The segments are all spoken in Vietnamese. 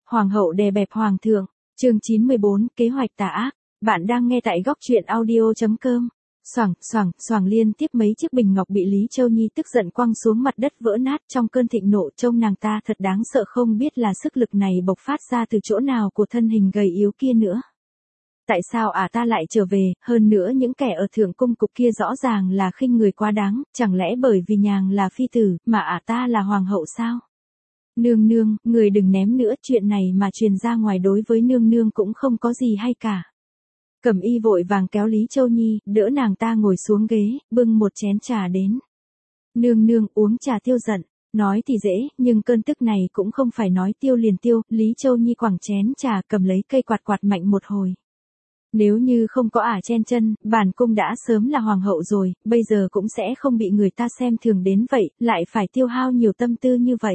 Hoàng hậu đè bẹp hoàng thượng. Chương 94, kế hoạch tà ác. Bạn đang nghe tại góc truyện audio.com. Xoảng, xoảng, xoảng liên tiếp mấy chiếc bình ngọc bị Lý Châu Nhi tức giận quăng xuống mặt đất vỡ nát trong cơn thịnh nộ, trông nàng ta thật đáng sợ, không biết là sức lực này bộc phát ra từ chỗ nào của thân hình gầy yếu kia nữa. Tại sao ta lại trở về, hơn nữa những kẻ ở thượng cung cục kia rõ ràng là khinh người quá đáng, chẳng lẽ bởi vì nhàng là phi tử, mà ta là hoàng hậu sao? Nương nương, người đừng ném nữa, chuyện này mà truyền ra ngoài đối với nương nương cũng không có gì hay cả. Cẩm Y vội vàng kéo Lý Châu Nhi, đỡ nàng ta ngồi xuống ghế, bưng một chén trà đến. Nương nương, uống trà tiêu giận. Nói thì dễ, nhưng cơn tức này cũng không phải nói tiêu liền tiêu. Lý Châu Nhi quẳng chén trà, cầm lấy cây quạt quạt mạnh một hồi. Nếu như không có chen chân, bản cung đã sớm là hoàng hậu rồi, bây giờ cũng sẽ không bị người ta xem thường đến vậy, lại phải tiêu hao nhiều tâm tư như vậy.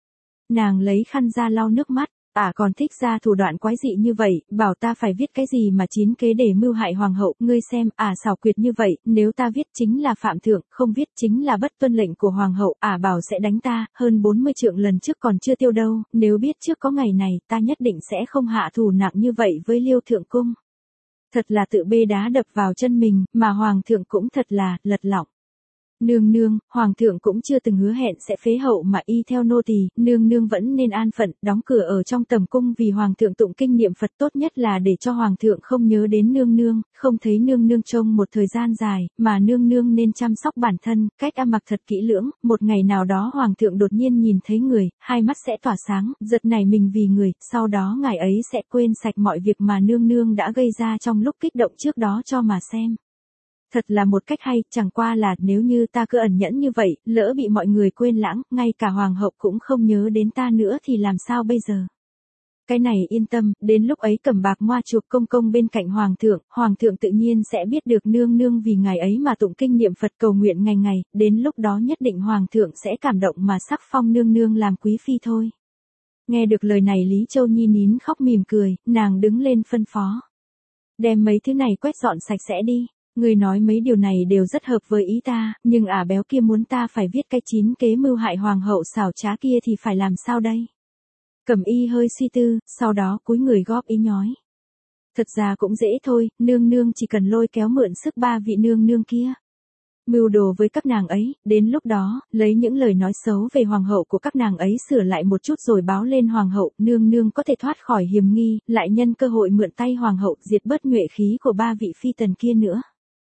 Nàng lấy khăn ra lau nước mắt, còn thích ra thủ đoạn quái dị như vậy, bảo ta phải viết cái gì mà chín kế để mưu hại hoàng hậu, ngươi xem, xảo quyệt như vậy, nếu ta viết chính là phạm thượng, không viết chính là bất tuân lệnh của hoàng hậu, bảo sẽ đánh ta, hơn 40 trượng lần trước còn chưa tiêu đâu, nếu biết trước có ngày này, ta nhất định sẽ không hạ thủ nặng như vậy với Liêu thượng cung. Thật là tự bê đá đập vào chân mình, mà hoàng thượng cũng thật là, lật lọng. Nương nương, hoàng thượng cũng chưa từng hứa hẹn sẽ phế hậu mà y theo nô tỳ, nương nương vẫn nên an phận, đóng cửa ở trong tầm cung vì hoàng thượng tụng kinh niệm Phật, tốt nhất là để cho hoàng thượng không nhớ đến nương nương, không thấy nương nương trông một thời gian dài, mà nương nương nên chăm sóc bản thân, cách ăn mặc thật kỹ lưỡng, một ngày nào đó hoàng thượng đột nhiên nhìn thấy người, hai mắt sẽ tỏa sáng, giật nảy mình vì người, sau đó ngài ấy sẽ quên sạch mọi việc mà nương nương đã gây ra trong lúc kích động trước đó cho mà xem. Thật là một cách hay, chẳng qua là nếu như ta cứ ẩn nhẫn như vậy, lỡ bị mọi người quên lãng, ngay cả hoàng hậu cũng không nhớ đến ta nữa thì làm sao bây giờ? Cái này yên tâm, đến lúc ấy Cẩm Bạc ngoa chuộc công công bên cạnh hoàng thượng tự nhiên sẽ biết được nương nương vì ngài ấy mà tụng kinh niệm Phật cầu nguyện ngày ngày, đến lúc đó nhất định hoàng thượng sẽ cảm động mà sắc phong nương nương làm quý phi thôi. Nghe được lời này Lý Châu Nhi nín khóc mỉm cười, nàng đứng lên phân phó. Đem mấy thứ này quét dọn sạch sẽ đi. Người nói mấy điều này đều rất hợp với ý ta, nhưng béo kia muốn ta phải viết cái chín kế mưu hại hoàng hậu xảo trá kia thì phải làm sao đây? Cẩm Y hơi suy tư, sau đó cúi người góp ý nhói. Thật ra cũng dễ thôi, nương nương chỉ cần lôi kéo mượn sức ba vị nương nương kia. Mưu đồ với các nàng ấy, đến lúc đó, lấy những lời nói xấu về hoàng hậu của các nàng ấy sửa lại một chút rồi báo lên hoàng hậu, nương nương có thể thoát khỏi hiểm nghi, lại nhân cơ hội mượn tay hoàng hậu diệt bớt nhuệ khí của ba vị phi tần kia nữa.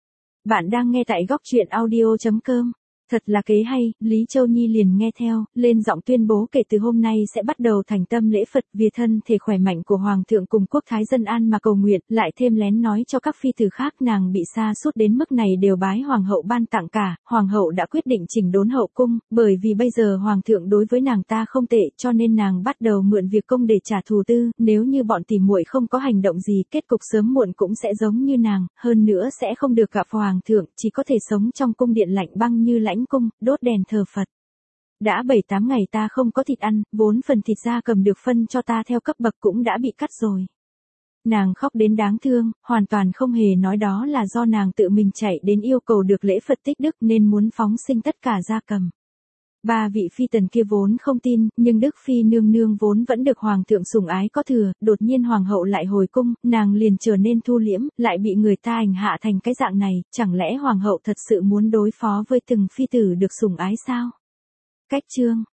Bạn đang nghe tại góc truyện audio.com. Thật là kế hay, Lý Châu Nhi liền nghe theo, lên giọng tuyên bố kể từ hôm nay sẽ bắt đầu thành tâm lễ Phật vì thân thể khỏe mạnh của hoàng thượng cùng quốc thái dân an mà cầu nguyện, lại thêm lén nói cho các phi tử khác nàng bị sa sút đến mức này đều bái hoàng hậu ban tặng cả, hoàng hậu đã quyết định chỉnh đốn hậu cung, bởi vì bây giờ hoàng thượng đối với nàng ta không tệ, cho nên nàng bắt đầu mượn việc công để trả thù tư, nếu như bọn tỉ muội không có hành động gì, kết cục sớm muộn cũng sẽ giống như nàng, hơn nữa sẽ không được gặp hoàng thượng, chỉ có thể sống trong cung điện lạnh băng như lãnh cung, đốt đèn thờ Phật. Đã 7-8 ngày ta không có thịt ăn, 4 phần thịt gia cầm được phân cho ta theo cấp bậc cũng đã bị cắt rồi. Nàng khóc đến đáng thương, hoàn toàn không hề nói đó là do nàng tự mình chạy đến yêu cầu được lễ Phật tích đức nên muốn phóng sinh tất cả gia cầm. Ba vị phi tần kia vốn không tin, nhưng Đức Phi nương nương vốn vẫn được hoàng thượng sủng ái có thừa, đột nhiên hoàng hậu lại hồi cung, nàng liền trở nên thu liễm, lại bị người ta hành hạ thành cái dạng này, chẳng lẽ hoàng hậu thật sự muốn đối phó với từng phi tử được sủng ái sao? Cách chương